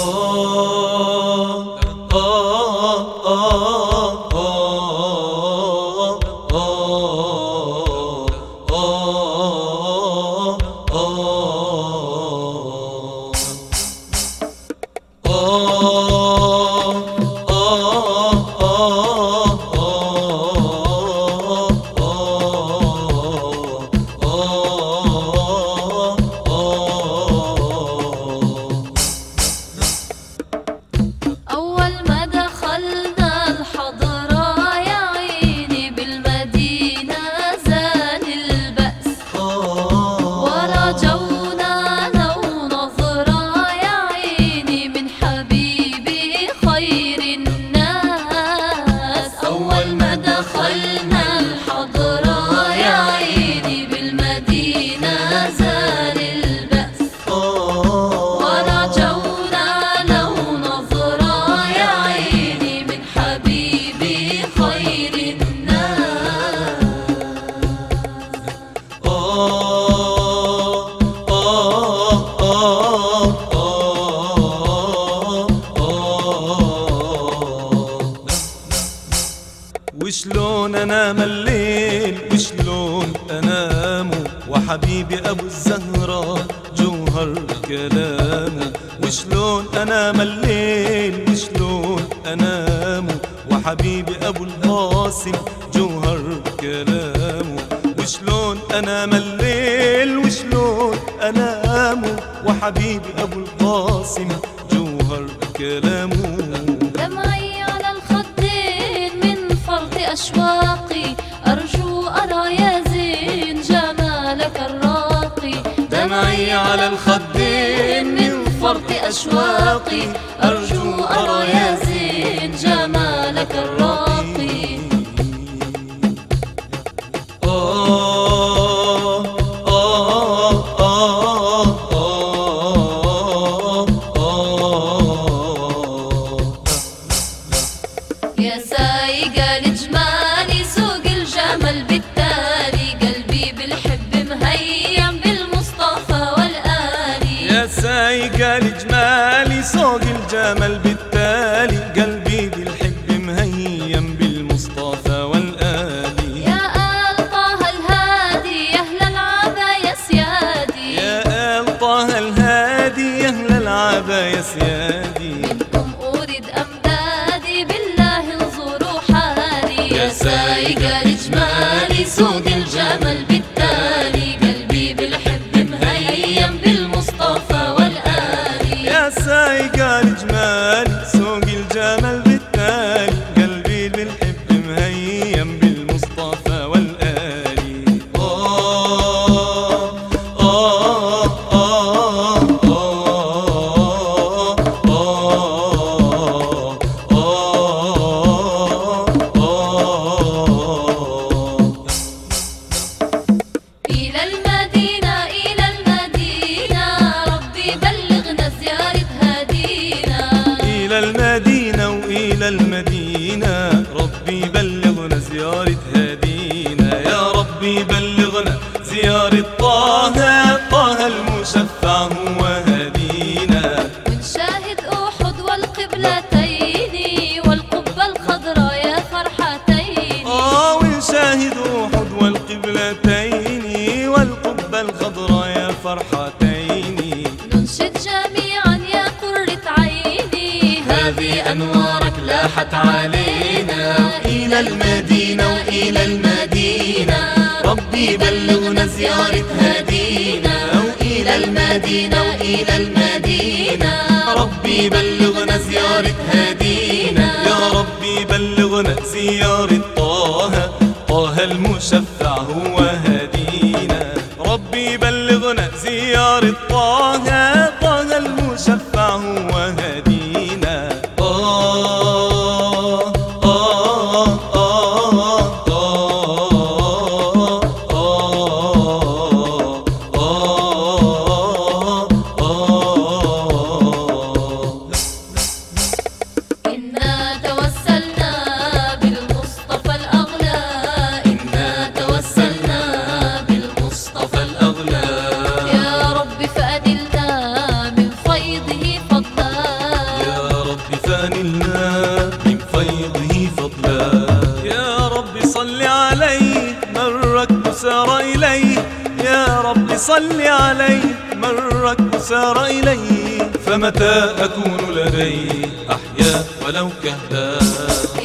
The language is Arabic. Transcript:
وشلون انام الليل وشلون انام وحبيبي ابو الزهرة جوهر كلامه. وشلون انام الليل وشلون انام وحبيبي ابو القاسم جوهر كلامه. وشلون انام الليل وشلون انام وحبيبي ابو القاسم جوهر كلامه. دمعي على الخدين من فرط أشواقي أرجو أرى يا زين جمالك الراقي. دمعي على الخدين من فرط أشواقي أرجو أرى يا زين جمالك الراقي. يا سايق الجمال سوق الجمل بالتالي قلبي بالحب مهيم بالمصطفى والآلي. يا سايق الجمال سوق الجمل بالتالي قلبي بالحب مهيم بالمصطفى والآلي. يا آل طه الهادي يا أهل العبا يا سيادي. يا آل طه الهادي يا أهل العبا يا سيادي. منكم أريد أمدادي بالله انظروا حالي. يا سايق الجمال سوق الجمل بالتالي قلبي بالحب مهيم بالمصطفى والآلي. يا سايق الجمال سوق الجمل بالتالي قلبي بالحب مهيم بالمصطفى والآلي. إلى المدينة إلى المدينة ربي بلغنا زيارة هدينا. إلى المدينة وإلى المدينة ربي بلغنا زيارة هدينا. يا ربي بلغنا زيارة طه طه المشفع هو هدينا. ونشاهد أحد والقبلتين والقبة الخضراء يا فرحتين. ونشاهد أحد والقبلتين والقبة الخضراء يا فرحتين. ننشد جميعا يا قرة عيني هذه أنوارك لاحت علينا. إلى المدينة وإلى المدينة ربي بلغنا زيارة هدينا. وإلى المدينة وإلى المدينة ربي بلغنا زيارة هدينا. يا ربي بلغنا زيارة طه طه المشفع هو هدينا. ربي بلغنا زيارة طه طه المشفع هو هدينا. إنا توسلنا بالمصطفى الأغلى. إنا توسلنا وسار إليه، يا رب صل عليه، من الركب سار إليه، فمتى أكون لديه أحيا ولو كهذا.